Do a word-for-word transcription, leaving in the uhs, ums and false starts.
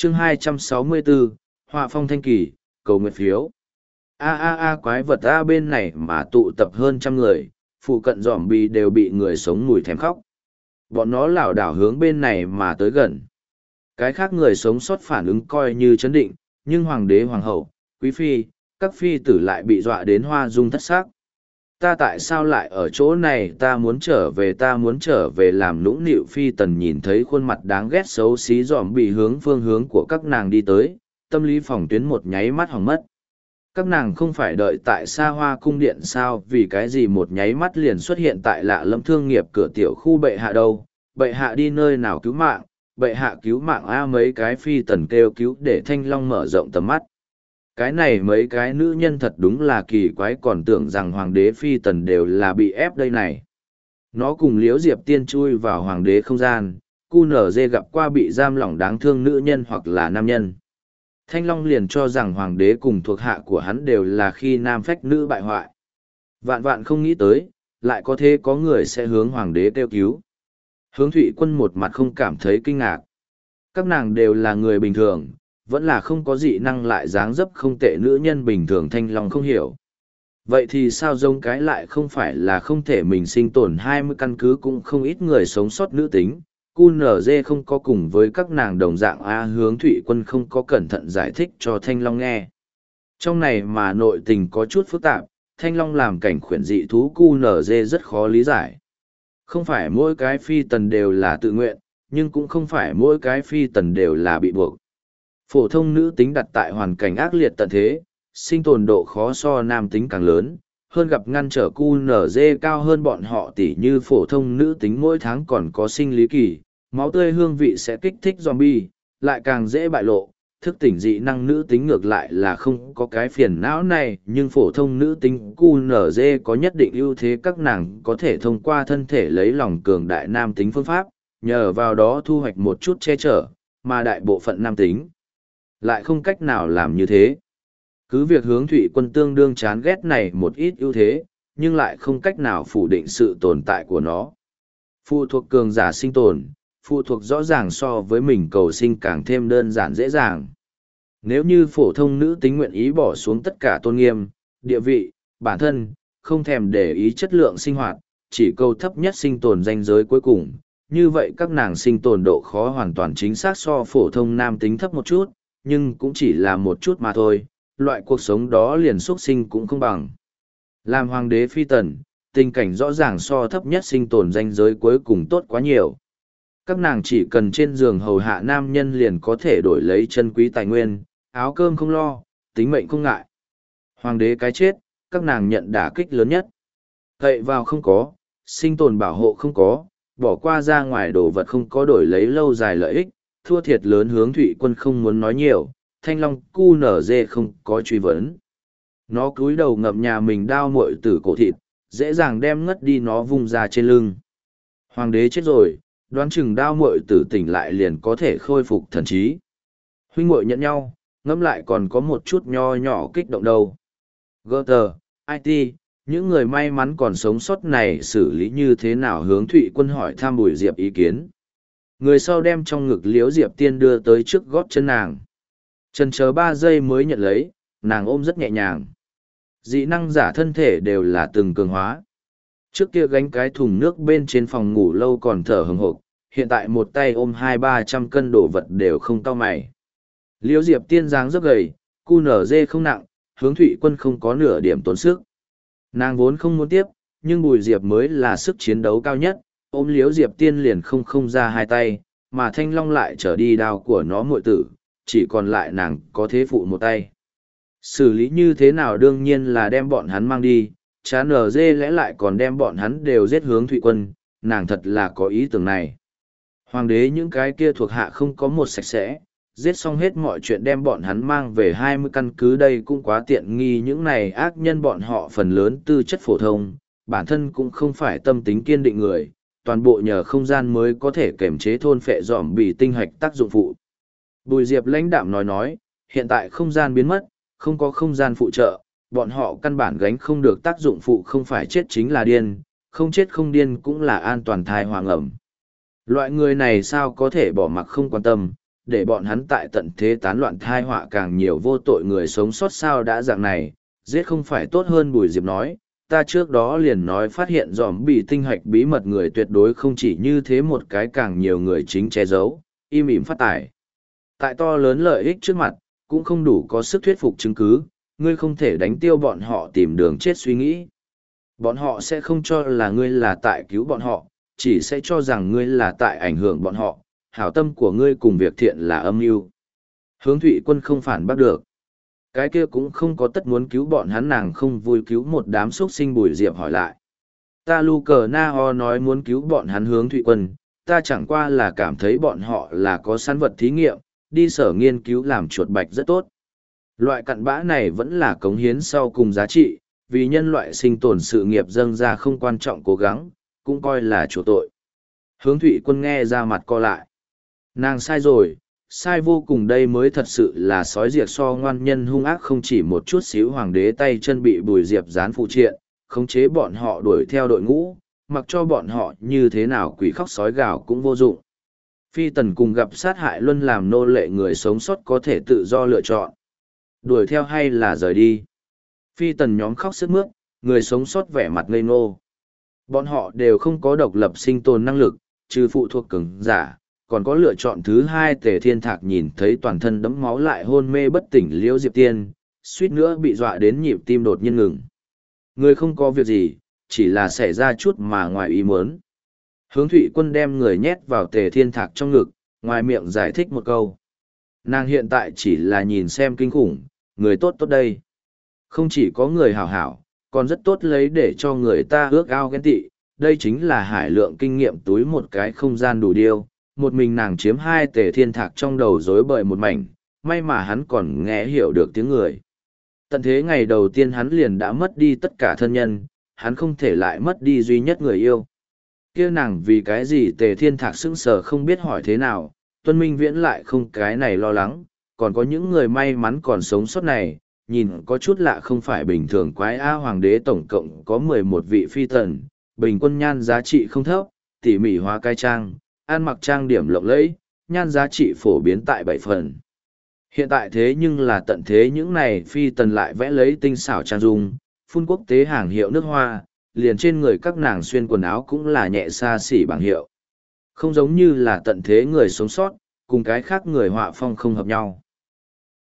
chương hai trăm sáu mươi bốn, Họa phong thanh kỳ, cầu nguyện phiếu. A a a quái vật A bên này mà tụ tập hơn trăm người, phụ cận giỏm bì đều bị người sống mùi thèm khóc. Bọn nó lảo đảo hướng bên này mà tới gần. Cái khác người sống sót phản ứng coi như chấn định, nhưng hoàng đế hoàng hậu, quý phi, các phi tử lại bị dọa đến hoa dung thất xác. Ta tại sao lại ở chỗ này, ta muốn trở về, ta muốn trở về làm nũng nịu. Phi tần nhìn thấy khuôn mặt đáng ghét xấu xí dòm bị hướng phương hướng của các nàng đi tới, tâm lý phòng tuyến một nháy mắt hỏng mất. Các nàng không phải đợi tại xa hoa cung điện sao, vì cái gì một nháy mắt liền xuất hiện tại lạ lâm thương nghiệp cửa tiểu khu bệ hạ đâu, bệ hạ đi nơi nào cứu mạng, bệ hạ cứu mạng a. Mấy cái phi tần kêu cứu để Thanh Long mở rộng tầm mắt. Cái này mấy cái nữ nhân thật đúng là kỳ quái, còn tưởng rằng hoàng đế phi tần đều là bị ép đây này. Nó cùng Liễu Diệp Tiên chui vào hoàng đế không gian, cu nở dê gặp qua bị giam lỏng đáng thương nữ nhân hoặc là nam nhân. Thanh Long liền cho rằng hoàng đế cùng thuộc hạ của hắn đều là khi nam phách nữ bại hoại. Vạn vạn không nghĩ tới, lại có thế có người sẽ hướng hoàng đế kêu cứu. Hướng Thụy Quân một mặt không cảm thấy kinh ngạc. Các nàng đều là người bình thường, vẫn là không có dị năng lại dáng dấp không tệ nữ nhân bình thường. Thanh Long không hiểu. Vậy thì sao giống cái lại không phải là không thể mình sinh tồn hai mươi căn cứ cũng không ít người sống sót nữ tính. cu nở dê không có cùng với các nàng đồng dạng a. Hướng Thụy Quân không có cẩn thận giải thích cho Thanh Long nghe. Trong này mà nội tình có chút phức tạp, Thanh Long làm cảnh khuyển dị thú cu nở dê rất khó lý giải. Không phải mỗi cái phi tần đều là tự nguyện, nhưng cũng không phải mỗi cái phi tần đều là bị buộc. Phổ thông nữ tính đặt tại hoàn cảnh ác liệt tận thế, sinh tồn độ khó so nam tính càng lớn, hơn gặp ngăn trở cu nở dê cao hơn bọn họ, tỉ như phổ thông nữ tính mỗi tháng còn có sinh lý kỳ, máu tươi hương vị sẽ kích thích zombie, lại càng dễ bại lộ. Thức tỉnh dị năng nữ tính ngược lại là không có cái phiền não này, nhưng phổ thông nữ tính cu nở dê có nhất định ưu thế, các nàng có thể thông qua thân thể lấy lòng cường đại nam tính phương pháp, nhờ vào đó thu hoạch một chút che chở, mà đại bộ phận nam tính lại không cách nào làm như thế. Cứ việc Hướng Thụy Quân tương đương chán ghét này một ít ưu thế, nhưng lại không cách nào phủ định sự tồn tại của nó. Phụ thuộc cường giả sinh tồn, phụ thuộc rõ ràng so với mình cầu sinh càng thêm đơn giản dễ dàng. Nếu như phổ thông nữ tính nguyện ý bỏ xuống tất cả tôn nghiêm, địa vị, bản thân, không thèm để ý chất lượng sinh hoạt, chỉ cầu thấp nhất sinh tồn ranh giới cuối cùng, như vậy các nàng sinh tồn độ khó hoàn toàn chính xác so phổ thông nam tính thấp một chút, nhưng cũng chỉ là một chút mà thôi, loại cuộc sống đó liền xuất sinh cũng không bằng. Làm hoàng đế phi tần, tình cảnh rõ ràng so thấp nhất sinh tồn ranh giới cuối cùng tốt quá nhiều. Các nàng chỉ cần trên giường hầu hạ nam nhân liền có thể đổi lấy chân quý tài nguyên, áo cơm không lo, tính mệnh không ngại. Hoàng đế cái chết, các nàng nhận đả kích lớn nhất. Cậy vào không có, sinh tồn bảo hộ không có, bỏ qua ra ngoài đồ vật không có đổi lấy lâu dài lợi ích, thua thiệt lớn. Hướng Thụy Quân không muốn nói nhiều, Thanh Long cu nở dê không có truy vấn. Nó cúi đầu ngậm nhà mình đao muội tử cổ thịt, dễ dàng đem ngất đi nó vung ra trên lưng. Hoàng đế chết rồi, đoán chừng đao muội tử tỉnh lại liền có thể khôi phục thần trí. Huynh muội nhận nhau, ngẫm lại còn có một chút nho nhỏ kích động đâu. giê tê, i tê, những người may mắn còn sống sót này xử lý như thế nào? Hướng Thụy Quân hỏi thăm Bùi Diệp ý kiến. Người sau đem trong ngực Liễu Diệp Tiên đưa tới trước gót chân nàng. Chần chờ ba giây mới nhận lấy, nàng ôm rất nhẹ nhàng. Dị năng giả thân thể đều là từng cường hóa. Trước kia gánh cái thùng nước bên trên phòng ngủ lâu còn thở hừng hộp, hiện tại một tay ôm hai ba trăm cân đồ vật đều không cau mày. Liễu Diệp Tiên dáng rất gầy, cu nở dê không nặng, Hướng Thụy Quân không có nửa điểm tốn sức. Nàng vốn không muốn tiếp, nhưng Bùi Diệp mới là sức chiến đấu cao nhất, ôm Liễu Diệp Tiên liền không không ra hai tay, mà Thanh Long lại trở đi đao của nó muội tử, chỉ còn lại nàng có thế phụ một tay. Xử lý như thế nào? Đương nhiên là đem bọn hắn mang đi, chán ở dê lẽ lại còn đem bọn hắn đều giết. Hướng Thụy Quân, nàng thật là có ý tưởng này. Hoàng đế những cái kia thuộc hạ không có một sạch sẽ, giết xong hết mọi chuyện đem bọn hắn mang về hai mươi căn cứ, đây cũng quá tiện nghi. Những này ác nhân bọn họ phần lớn tư chất phổ thông, bản thân cũng không phải tâm tính kiên định người, toàn bộ nhờ không gian mới có thể kiểm chế thôn phệ dòm bị tinh hạch tác dụng phụ. Bùi Diệp lãnh đạm nói nói, hiện tại không gian biến mất, không có không gian phụ trợ, bọn họ căn bản gánh không được tác dụng phụ, không phải chết chính là điên, không chết không điên cũng là an toàn thai hoàng ẩm. Loại người này sao có thể bỏ mặc không quan tâm, để bọn hắn tại tận thế tán loạn thai họa càng nhiều vô tội người sống sót sao đã dạng này, giết không phải tốt hơn. Bùi Diệp nói, ta trước đó liền nói phát hiện dòm bị tinh hạch bí mật người tuyệt đối không chỉ như thế một cái, càng nhiều người chính che giấu, im ỉm phát tài. Tại to lớn lợi ích trước mặt, cũng không đủ có sức thuyết phục chứng cứ, ngươi không thể đánh tiêu bọn họ tìm đường chết suy nghĩ. Bọn họ sẽ không cho là ngươi là tại cứu bọn họ, chỉ sẽ cho rằng ngươi là tại ảnh hưởng bọn họ, hảo tâm của ngươi cùng việc thiện là âm mưu. Hướng Thụy Quân không phản bác được. Cái kia cũng không có tất muốn cứu bọn hắn, nàng không vui cứu một đám xuất sinh. Bùi Diệp hỏi lại. Ta Lu Cờ Na Ho nói muốn cứu bọn hắn. Hướng Thụy Quân, ta chẳng qua là cảm thấy bọn họ là có sẵn vật thí nghiệm, đi sở nghiên cứu làm chuột bạch rất tốt. Loại cặn bã này vẫn là cống hiến sau cùng giá trị, vì nhân loại sinh tồn sự nghiệp dâng ra không quan trọng cố gắng, cũng coi là chỗ tội. Hướng Thụy Quân nghe ra mặt co lại. Nàng sai rồi, sai vô cùng, đây mới thật sự là sói diệt so ngoan nhân hung ác, không chỉ một chút xíu hoàng đế tay chân bị Bùi Diệp dán phụ triện, khống chế bọn họ đuổi theo đội ngũ, mặc cho bọn họ như thế nào quỷ khóc sói gào cũng vô dụng. Phi Tần cùng gặp sát hại luân làm nô lệ người sống sót có thể tự do lựa chọn. Đuổi theo hay là rời đi. Phi Tần nhóm khóc sướt mướt, người sống sót vẻ mặt ngây ngô. Bọn họ đều không có độc lập sinh tồn năng lực, trừ phụ thuộc cường giả, còn có lựa chọn thứ hai. Tề Thiên Thạc nhìn thấy toàn thân đẫm máu lại hôn mê bất tỉnh Liễu Diệp Tiên, suýt nữa bị dọa đến nhịp tim đột nhiên ngừng. Người không có việc gì, chỉ là xảy ra chút mà ngoài ý muốn. Hướng Thụy Quân đem người nhét vào Tề Thiên Thạc trong ngực, ngoài miệng giải thích một câu. Nàng hiện tại chỉ là nhìn xem kinh khủng, người tốt tốt đây. Không chỉ có người hảo hảo, còn rất tốt lấy để cho người ta ước ao ghen tị. Đây chính là hải lượng kinh nghiệm túi một cái không gian đủ điêu. Một mình nàng chiếm hai. Tề Thiên Thạc trong đầu rối bời một mảnh, may mà hắn còn nghe hiểu được tiếng người. Tận thế ngày đầu tiên hắn liền đã mất đi tất cả thân nhân, hắn không thể lại mất đi duy nhất người yêu. Kia nàng vì cái gì? Tề Thiên Thạc sững sờ không biết hỏi thế nào. Tuân Minh Viễn lại không cái này lo lắng, còn có những người may mắn còn sống sót này, nhìn có chút lạ không phải bình thường. Quái A, hoàng đế tổng cộng có mười một vị phi tần, bình quân nhan giá trị không thấp, tỉ mỉ hóa cai trang, ăn mặc trang điểm lộng lẫy, nhan giá trị phổ biến tại bảy phần. Hiện tại thế nhưng là tận thế, những này phi tần lại vẽ lấy tinh xảo trang dung, phun quốc tế hàng hiệu nước hoa, liền trên người các nàng xuyên quần áo cũng là nhẹ xa xỉ bảng hiệu. Không giống như là tận thế người sống sót, cùng cái khác người họa phong không hợp nhau.